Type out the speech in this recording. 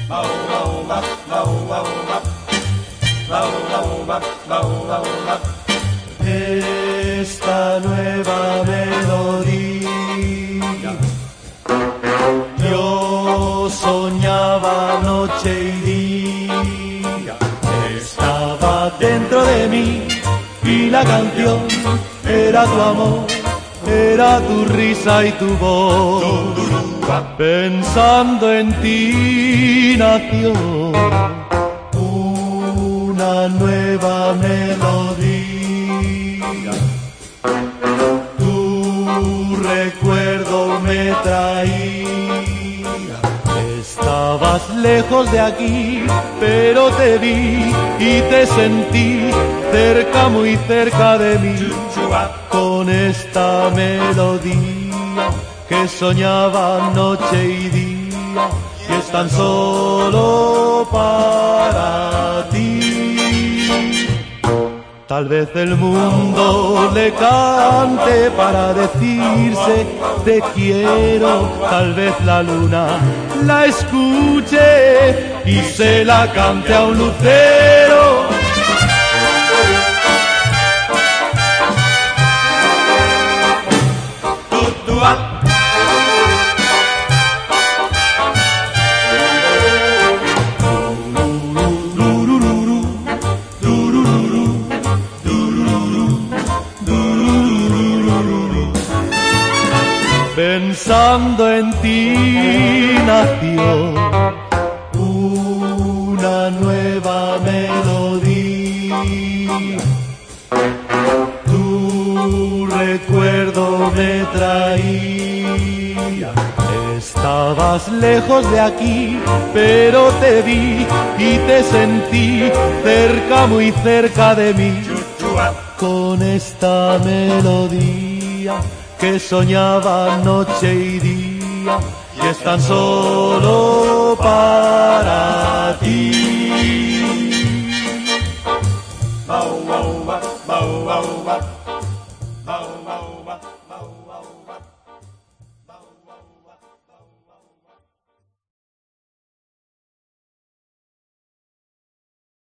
Esta nueva melodía yo soñaba noche y día, estaba dentro de mí y la canción era tu amor, era tu risa y tu voz. Pensando en ti nació una nueva melodía. Tu recuerdo me traía. Estabas lejos de aquí, pero te vi y te sentí cerca, muy cerca de mí. Con esta melodía que soñaba noche y día, y es tan solo para ti. Tal vez el mundo le cante para decirse te quiero, tal vez la luna la escuche y se la cante a un lucero. Pensando en ti nació una nueva melodía. Tu recuerdo me traía. Estabas lejos de aquí, pero te vi y te sentí cerca, muy cerca de mí. Con esta melodía que soñaba noche y día, y es tan solo para ti.